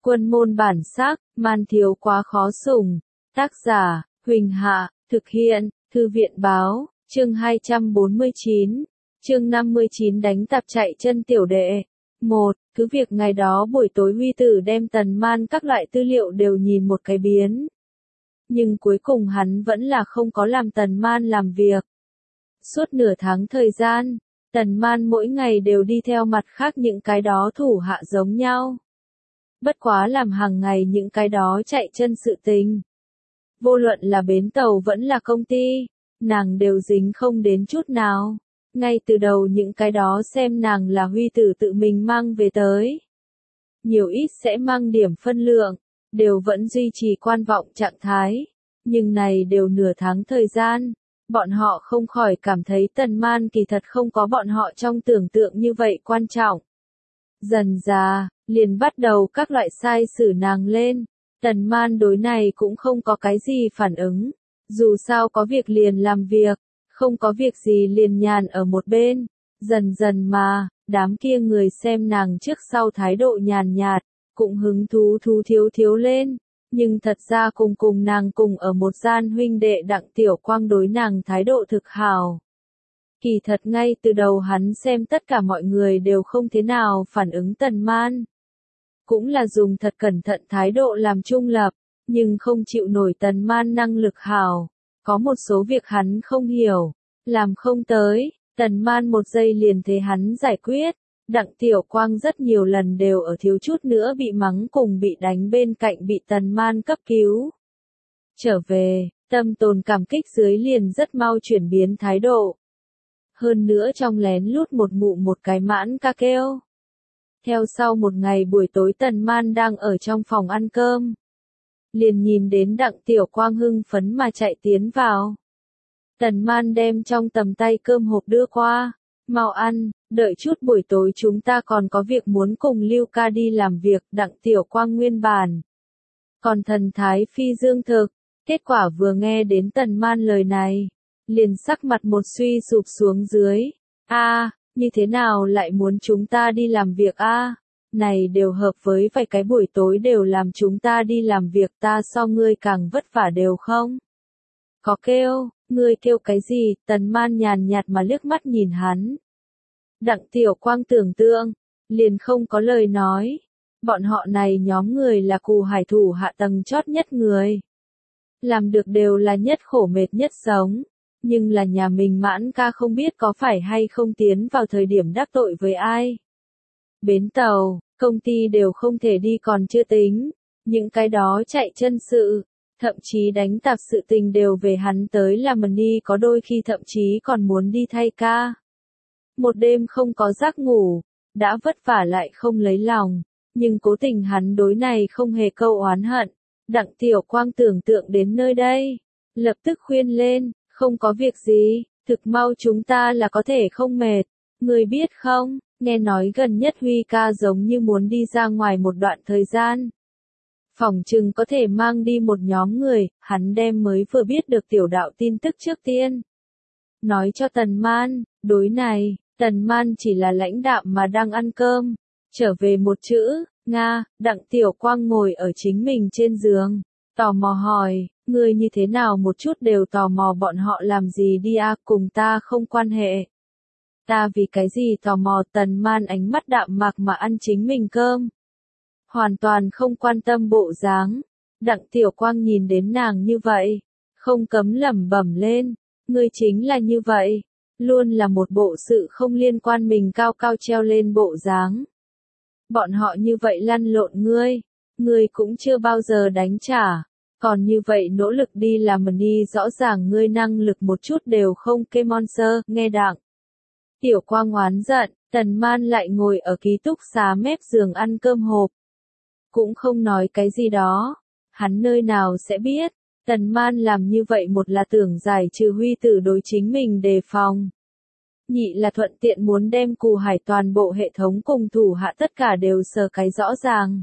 Quân môn bản sắc, man thiếu quá khó sủng. Tác giả, Huỳnh Hạ, thực hiện, Thư viện báo, chương 249, chương 59 đánh tạp chạy chân tiểu đệ. 1. Cứ việc ngày đó buổi tối Huy Tử đem Tần Man các loại tư liệu đều nhìn một cái biến. Nhưng cuối cùng hắn vẫn là không có làm Tần Man làm việc. Suốt nửa tháng thời gian, Tần Man mỗi ngày đều đi theo mặt khác những cái đó thủ hạ giống nhau. Bất quá làm hàng ngày những cái đó chạy chân sự tình. Vô luận là bến tàu vẫn là công ty, nàng đều dính không đến chút nào. Ngay từ đầu những cái đó xem nàng là Huy Tử tự mình mang về tới. Nhiều ít sẽ mang điểm phân lượng, đều vẫn duy trì quan vọng trạng thái. Nhưng này đều nửa tháng thời gian, bọn họ không khỏi cảm thấy Tần Man kỳ thật không có bọn họ trong tưởng tượng như vậy quan trọng. Dần dà, liền bắt đầu các loại sai xử nàng lên. Tần Man đối này cũng không có cái gì phản ứng. Dù sao có việc liền làm việc, không có việc gì liền nhàn ở một bên. Dần dần mà, đám kia người xem nàng trước sau thái độ nhàn nhạt, cũng hứng thú thiếu lên. Nhưng thật ra cùng nàng cùng ở một gian huynh đệ Đặng Tiểu Quang đối nàng thái độ thực hảo. Kỳ thật ngay từ đầu hắn xem tất cả mọi người đều không thế nào phản ứng Tần Man. Cũng là dùng thật cẩn thận thái độ làm trung lập, nhưng không chịu nổi Tần Man năng lực hảo. Có một số việc hắn không hiểu, làm không tới, Tần Man một giây liền thế hắn giải quyết. Đặng Tiểu Quang rất nhiều lần đều ở thiếu chút nữa bị mắng cùng bị đánh bên cạnh bị Tần Man cấp cứu. Trở về, tâm tồn cảm kích dưới liền rất mau chuyển biến thái độ. Hơn nữa trong lén lút một cái mãn ca kêu. Theo sau một ngày buổi tối Tần Man đang ở trong phòng ăn cơm. Liền nhìn đến Đặng Tiểu Quang hưng phấn mà chạy tiến vào. Tần Man đem trong tầm tay cơm hộp đưa qua. Mau ăn, đợi chút buổi tối chúng ta còn có việc muốn cùng Lưu ca đi làm việc. Đặng Tiểu Quang nguyên bản còn thần thái phi dương thực. Kết quả vừa nghe đến Tần Man lời này, liền sắc mặt một suy sụp xuống dưới. Như thế nào lại muốn chúng ta đi làm việc Này đều hợp với vài cái buổi tối đều làm chúng ta đi làm việc, ta so ngươi càng vất vả đều không? Có kêu, ngươi kêu cái gì? Tần Man nhàn nhạt mà liếc mắt nhìn hắn. Đặng Tiểu Quang tưởng tượng, liền không có lời nói. Bọn họ này nhóm người là cù hải thủ hạ tầng chót nhất người. Làm được đều là nhất khổ mệt nhất sống. Nhưng là nhà mình Mãn ca không biết có phải hay không tiến vào thời điểm đắc tội với ai. Bến tàu, công ty đều không thể đi còn chưa tính. Những cái đó chạy chân sự, thậm chí đánh tạp sự tình đều về hắn tới làm đi, có đôi khi thậm chí còn muốn đi thay ca. Một đêm không có giấc ngủ, đã vất vả lại không lấy lòng. Nhưng cố tình hắn đối này không hề câu oán hận. Đặng Tiểu Quang tưởng tượng đến nơi đây, lập tức khuyên lên. Không có việc gì, thực mau chúng ta là có thể không mệt. Ngươi biết không, nghe nói gần nhất Huy ca giống như muốn đi ra ngoài một đoạn thời gian. Phỏng chừng có thể mang đi một nhóm người, hắn đem mới vừa biết được tiểu đạo tin tức trước tiên. Nói cho Tần Man, đối này, Tần Man chỉ là lãnh đạm mà đang ăn cơm. Trở về một chữ, Nga. Đặng Tiểu Quang ngồi ở chính mình trên giường, tò mò hỏi. Ngươi như thế nào một chút đều tò mò bọn họ làm gì đi cùng ta không quan hệ. Ta vì cái gì tò mò? Tần Man ánh mắt đạm mạc mà ăn chính mình cơm. Hoàn toàn không quan tâm bộ dáng. Đặng Tiểu Quang nhìn đến nàng như vậy, không cấm lẩm bẩm lên. Ngươi chính là như vậy, luôn là một bộ sự không liên quan mình cao cao treo lên bộ dáng. Bọn họ như vậy lăn lộn ngươi cũng chưa bao giờ đánh trả. Còn như vậy nỗ lực đi làm đi, rõ ràng ngươi năng lực một chút đều không kê monster. Nghe Đặng Tiểu Quang oán giận, Tần Man lại ngồi ở ký túc xá mép giường ăn cơm hộp. Cũng không nói cái gì đó, hắn nơi nào sẽ biết, Tần Man làm như vậy một là tưởng giải trừ Huy Tử đối chính mình đề phòng. Nhị là thuận tiện muốn đem cù hải toàn bộ hệ thống cùng thủ hạ tất cả đều sờ cái rõ ràng.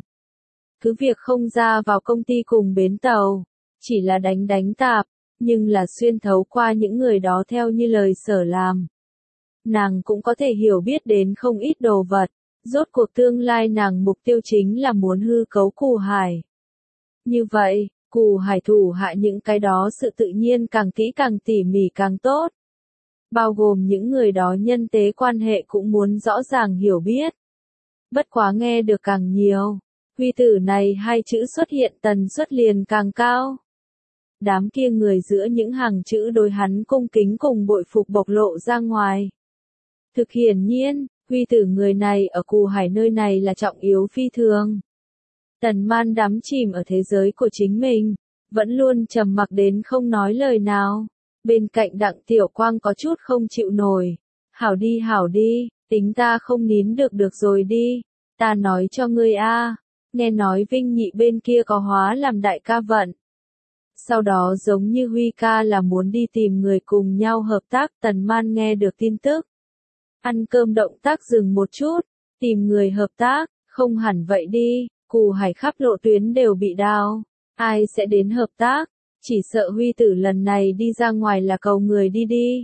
Cứ việc không ra vào công ty cùng bến tàu, chỉ là đánh tạp, nhưng là xuyên thấu qua những người đó theo như lời sở làm. Nàng cũng có thể hiểu biết đến không ít đồ vật, Rốt cuộc tương lai nàng mục tiêu chính là muốn hư cấu Cù Hải. Như vậy, Cù Hải thủ hạ những cái đó sự tự nhiên càng kỹ càng tỉ mỉ càng tốt. Bao gồm những người đó nhân tế quan hệ cũng muốn rõ ràng hiểu biết. Bất quá nghe được càng nhiều, huy tử này hai chữ xuất hiện tần suất liền càng cao. Đám kia người giữa những hàng chữ đối hắn cung kính cùng bội phục bộc lộ ra ngoài. Thực hiển nhiên, huy tử người này ở Cù Hải nơi này là trọng yếu phi thường. Tần Man đắm chìm ở thế giới của chính mình, vẫn luôn trầm mặc đến không nói lời nào. Bên cạnh Đặng Tiểu Quang có chút không chịu nổi. Hảo đi, tính ta không nín được rồi đi. Ta nói cho ngươi a, nghe nói Vinh Nhị bên kia có hóa làm đại ca vận. Sau đó giống như Huy ca là muốn đi tìm người cùng nhau hợp tác. Tần Man nghe được tin tức. Ăn cơm động tác dừng một chút, tìm người hợp tác, không hẳn vậy đi, Cù Hải khắp lộ tuyến đều bị đao. Ai sẽ đến hợp tác? Chỉ sợ Huy tử lần này đi ra ngoài là cầu người đi.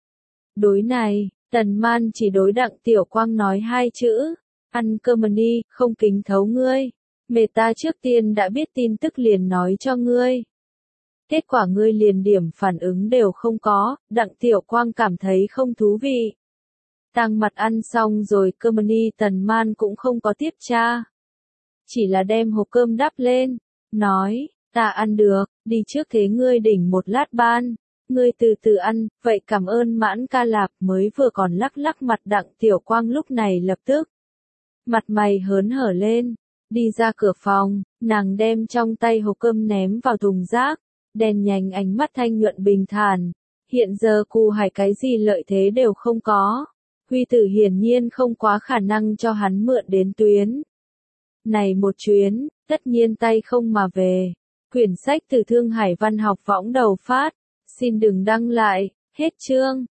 Đối này, Tần Man chỉ đối Đặng Tiểu Quang nói hai chữ. Ăn cơm đi, không kính thấu ngươi. Mẹ ta trước tiên đã biết tin tức liền nói cho ngươi. Kết quả ngươi liền điểm phản ứng đều không có, Đặng Tiểu Quang cảm thấy không thú vị. Tang mặt ăn xong rồi cơm ni Tần Man cũng không có tiếp tra. Chỉ là đem hộp cơm đắp lên, nói, ta ăn được, đi trước thế ngươi đỉnh một lát ban, ngươi từ từ ăn, vậy cảm ơn Mãn ca Lạp. Mới vừa còn lắc mặt Đặng Tiểu Quang lúc này lập tức. Mặt mày hớn hở lên, đi ra cửa phòng, nàng đem trong tay hộp cơm ném vào thùng rác, đèn nhánh ánh mắt thanh nhuận bình thản. Hiện giờ Cù Hải cái gì lợi thế đều không có. Huy tử hiển nhiên không quá khả năng cho hắn mượn đến tuyến. Này một chuyến, tất nhiên tay không mà về. Quyển sách từ Thương Hải Văn học võng đầu phát. Xin đừng đăng lại, hết chương.